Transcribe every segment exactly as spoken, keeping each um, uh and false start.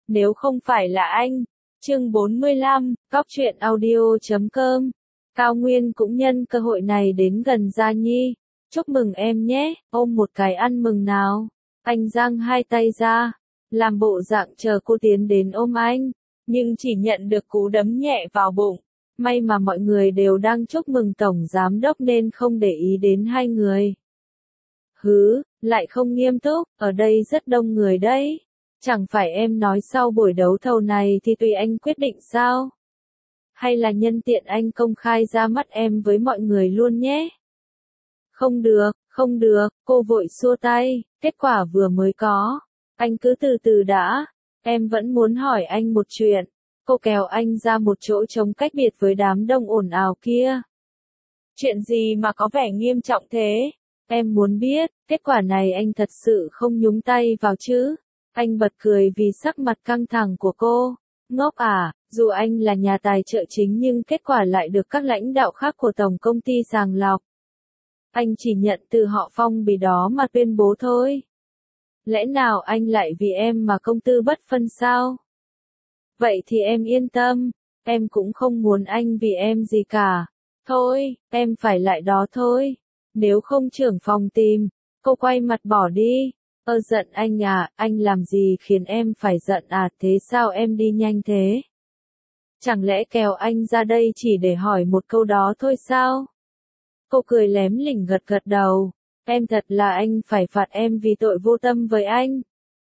nếu không phải là anh. Chương bốn mươi lăm, Cóc truyện audio chấm com. Cao Nguyên cũng nhân cơ hội này đến gần Gia Nhi. Chúc mừng em nhé, ôm một cái ăn mừng nào. Anh giang hai tay ra, làm bộ dạng chờ cô tiến đến ôm anh, nhưng chỉ nhận được cú đấm nhẹ vào bụng. May mà mọi người đều đang chúc mừng tổng giám đốc nên không để ý đến hai người. Hứ, lại không nghiêm túc, ở đây rất đông người đấy. Chẳng phải em nói sau buổi đấu thầu này thì tùy anh quyết định sao? Hay là nhân tiện anh công khai ra mắt em với mọi người luôn nhé? Không được, không được, cô vội xua tay, kết quả vừa mới có. Anh cứ từ từ đã, em vẫn muốn hỏi anh một chuyện. Cô kéo anh ra một chỗ trống cách biệt với đám đông ồn ào kia. Chuyện gì mà có vẻ nghiêm trọng thế? Em muốn biết, kết quả này anh thật sự không nhúng tay vào chứ? Anh bật cười vì sắc mặt căng thẳng của cô. Ngốc à, dù anh là nhà tài trợ chính nhưng kết quả lại được các lãnh đạo khác của tổng công ty sàng lọc. Anh chỉ nhận từ họ phong bì đó mà tuyên bố thôi. Lẽ nào anh lại vì em mà công tư bất phân sao? Vậy thì em yên tâm, em cũng không muốn anh vì em gì cả. Thôi, em phải lại đó thôi. Nếu không trưởng phòng tìm, cô quay mặt bỏ đi. Ơ giận anh à, anh làm gì khiến em phải giận à, thế sao em đi nhanh thế? Chẳng lẽ kéo anh ra đây chỉ để hỏi một câu đó thôi sao? Cô cười lém lỉnh gật gật đầu. Em thật là anh phải phạt em vì tội vô tâm với anh.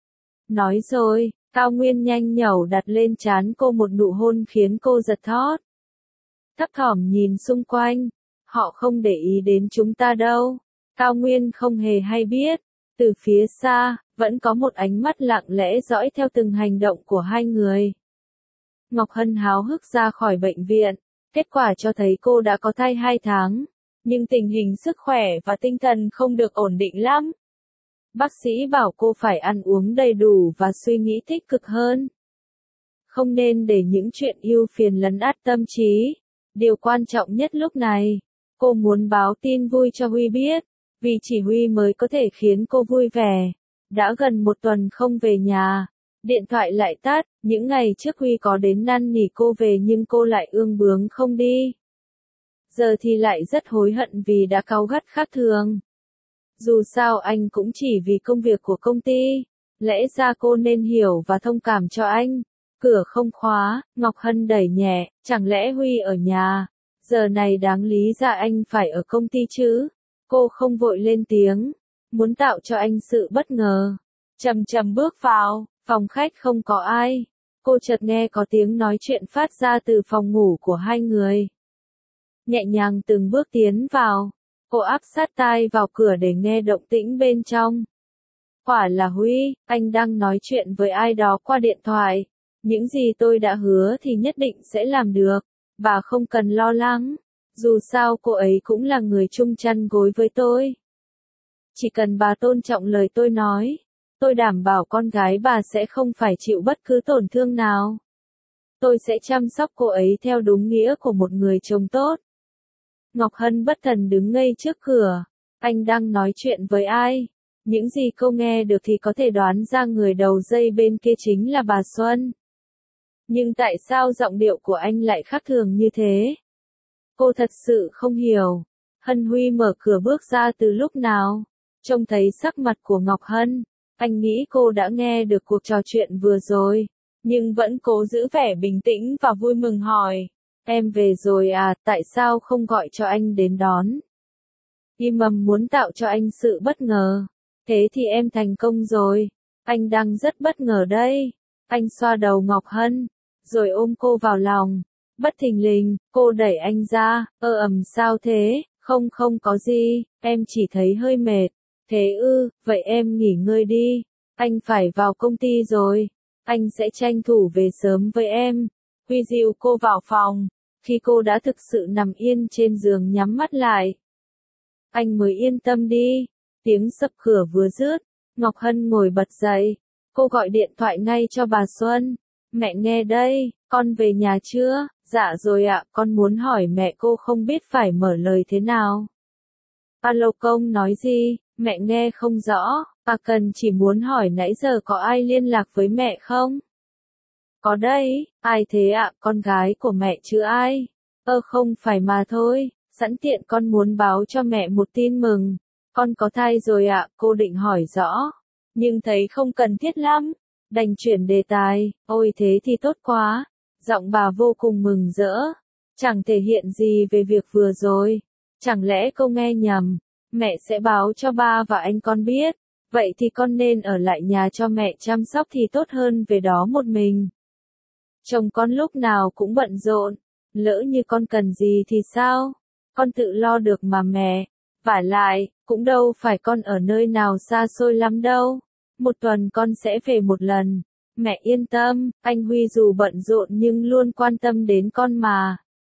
Nói rồi, Cao Nguyên nhanh nhẩu đặt lên trán cô một nụ hôn khiến cô giật thót. Thấp thỏm nhìn xung quanh, họ không để ý đến chúng ta đâu. Cao Nguyên không hề hay biết, từ phía xa, vẫn có một ánh mắt lặng lẽ dõi theo từng hành động của hai người. Ngọc Hân háo hức ra khỏi bệnh viện, kết quả cho thấy cô đã có thai hai tháng, nhưng tình hình sức khỏe và tinh thần không được ổn định lắm. Bác sĩ bảo cô phải ăn uống đầy đủ và suy nghĩ tích cực hơn. Không nên để những chuyện ưu phiền lấn át tâm trí. Điều quan trọng nhất lúc này, cô muốn báo tin vui cho Huy biết, vì chỉ Huy mới có thể khiến cô vui vẻ. Đã gần một tuần không về nhà, điện thoại lại tắt, những ngày trước Huy có đến năn nỉ cô về nhưng cô lại ương bướng không đi. Giờ thì lại rất hối hận vì đã cáu gắt khác thường. Dù sao anh cũng chỉ vì công việc của công ty, lẽ ra cô nên hiểu và thông cảm cho anh. Cửa không khóa, Ngọc Hân đẩy nhẹ, chẳng lẽ Huy ở nhà, giờ này đáng lý ra anh phải ở công ty chứ. Cô không vội lên tiếng, muốn tạo cho anh sự bất ngờ. Chậm chậm bước vào, phòng khách không có ai. Cô chợt nghe có tiếng nói chuyện phát ra từ phòng ngủ của hai người. Nhẹ nhàng từng bước tiến vào, cô áp sát tai vào cửa để nghe động tĩnh bên trong. Quả là Huy, anh đang nói chuyện với ai đó qua điện thoại. Những gì tôi đã hứa thì nhất định sẽ làm được, bà không cần lo lắng. Dù sao cô ấy cũng là người chung chăn gối với tôi. Chỉ cần bà tôn trọng lời tôi nói, tôi đảm bảo con gái bà sẽ không phải chịu bất cứ tổn thương nào. Tôi sẽ chăm sóc cô ấy theo đúng nghĩa của một người chồng tốt. Ngọc Hân bất thần đứng ngây trước cửa. Anh đang nói chuyện với ai? Những gì cô nghe được thì có thể đoán ra người đầu dây bên kia chính là bà Xuân. Nhưng tại sao giọng điệu của anh lại khác thường như thế? Cô thật sự không hiểu. Hân Huy mở cửa bước ra từ lúc nào? Trông thấy sắc mặt của Ngọc Hân, anh nghĩ cô đã nghe được cuộc trò chuyện vừa rồi, nhưng vẫn cố giữ vẻ bình tĩnh và vui mừng hỏi. Em về rồi à, tại sao không gọi cho anh đến đón? Y mầm muốn tạo cho anh sự bất ngờ. Thế thì em thành công rồi. Anh đang rất bất ngờ đây. Anh xoa đầu Ngọc Hân, rồi ôm cô vào lòng. Bất thình lình, cô đẩy anh ra, ơ ầm sao thế, không không có gì, em chỉ thấy hơi mệt. Thế ư, vậy em nghỉ ngơi đi, anh phải vào công ty rồi, anh sẽ tranh thủ về sớm với em. Huy dìu cô vào phòng, khi cô đã thực sự nằm yên trên giường nhắm mắt lại. Anh mới yên tâm đi, tiếng sập cửa vừa dứt, Ngọc Hân ngồi bật dậy, cô gọi điện thoại ngay cho bà Xuân. Mẹ nghe đây, con về nhà chưa? Dạ rồi ạ, con muốn hỏi mẹ, cô không biết phải mở lời thế nào. Alo công nói gì, mẹ nghe không rõ, bà cần chỉ muốn hỏi nãy giờ có ai liên lạc với mẹ không? Có đây, ai thế ạ, con gái của mẹ chứ ai? Ơ không phải mà thôi, sẵn tiện con muốn báo cho mẹ một tin mừng. Con có thai rồi ạ, cô định hỏi rõ. Nhưng thấy không cần thiết lắm. Đành chuyển đề tài, ôi thế thì tốt quá. Giọng bà vô cùng mừng rỡ. Chẳng thể hiện gì về việc vừa rồi. Chẳng lẽ cô nghe nhầm? Mẹ sẽ báo cho ba và anh con biết. Vậy thì con nên ở lại nhà cho mẹ chăm sóc thì tốt hơn về đó một mình. Chồng con lúc nào cũng bận rộn. Lỡ như con cần gì thì sao? Con tự lo được mà mẹ. Vả lại, cũng đâu phải con ở nơi nào xa xôi lắm đâu. Một tuần con sẽ về một lần. Mẹ yên tâm, anh Huy dù bận rộn nhưng luôn quan tâm đến con mà.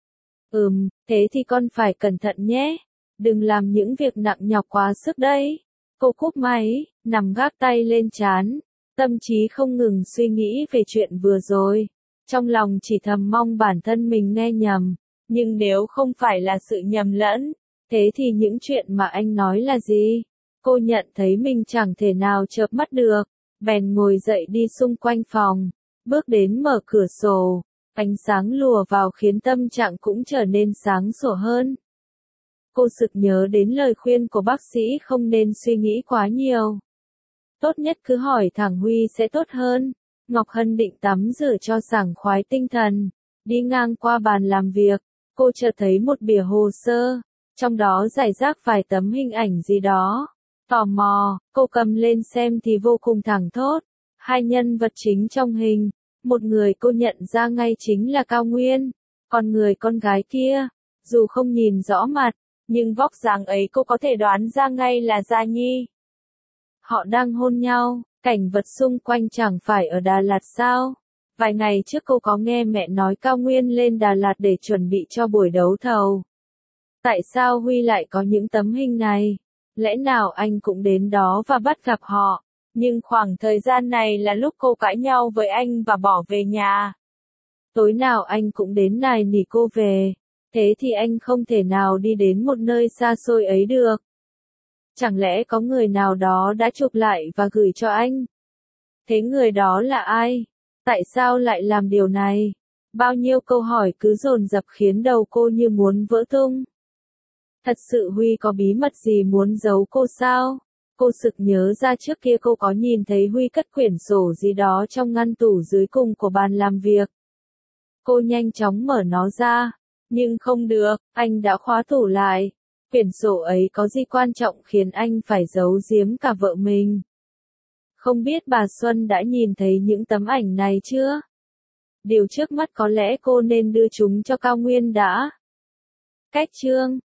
Ừm, thế thì con phải cẩn thận nhé. Đừng làm những việc nặng nhọc quá sức đấy. Cô cúp máy, nằm gác tay lên trán. Tâm trí không ngừng suy nghĩ về chuyện vừa rồi. Trong lòng chỉ thầm mong bản thân mình nghe nhầm. Nhưng nếu không phải là sự nhầm lẫn, thế thì những chuyện mà anh nói là gì? Cô nhận thấy mình chẳng thể nào chợp mắt được. Bèn ngồi dậy đi xung quanh phòng. Bước đến mở cửa sổ. Ánh sáng lùa vào khiến tâm trạng cũng trở nên sáng sủa hơn. Cô sực nhớ đến lời khuyên của bác sĩ không nên suy nghĩ quá nhiều. Tốt nhất cứ hỏi thẳng Huy sẽ tốt hơn. Ngọc Hân định tắm rửa cho sảng khoái tinh thần. Đi ngang qua bàn làm việc, cô chợt thấy một bìa hồ sơ. Trong đó rải rác vài tấm hình ảnh gì đó. Tò mò, cô cầm lên xem thì vô cùng thẳng thốt. Hai nhân vật chính trong hình. Một người cô nhận ra ngay chính là Cao Nguyên. Còn người con gái kia, dù không nhìn rõ mặt, nhưng vóc dáng ấy cô có thể đoán ra ngay là Gia Nhi. Họ đang hôn nhau, cảnh vật xung quanh chẳng phải ở Đà Lạt sao? Vài ngày trước cô có nghe mẹ nói Cao Nguyên lên Đà Lạt để chuẩn bị cho buổi đấu thầu. Tại sao Huy lại có những tấm hình này? Lẽ nào anh cũng đến đó và bắt gặp họ? Nhưng khoảng thời gian này là lúc cô cãi nhau với anh và bỏ về nhà. Tối nào anh cũng đến nài nỉ cô về. Thế thì anh không thể nào đi đến một nơi xa xôi ấy được. Chẳng lẽ có người nào đó đã chụp lại và gửi cho anh? Thế người đó là ai? Tại sao lại làm điều này? Bao nhiêu câu hỏi cứ dồn dập khiến đầu cô như muốn vỡ tung. Thật sự Huy có bí mật gì muốn giấu cô sao? Cô sực nhớ ra trước kia cô có nhìn thấy Huy cất quyển sổ gì đó trong ngăn tủ dưới cùng của bàn làm việc. Cô nhanh chóng mở nó ra. Nhưng không được, anh đã khóa tủ lại. Quyển sổ ấy có gì quan trọng khiến anh phải giấu giếm cả vợ mình? Không biết bà Xuân đã nhìn thấy những tấm ảnh này chưa? Điều trước mắt có lẽ cô nên đưa chúng cho Cao Nguyên đã. Cách chương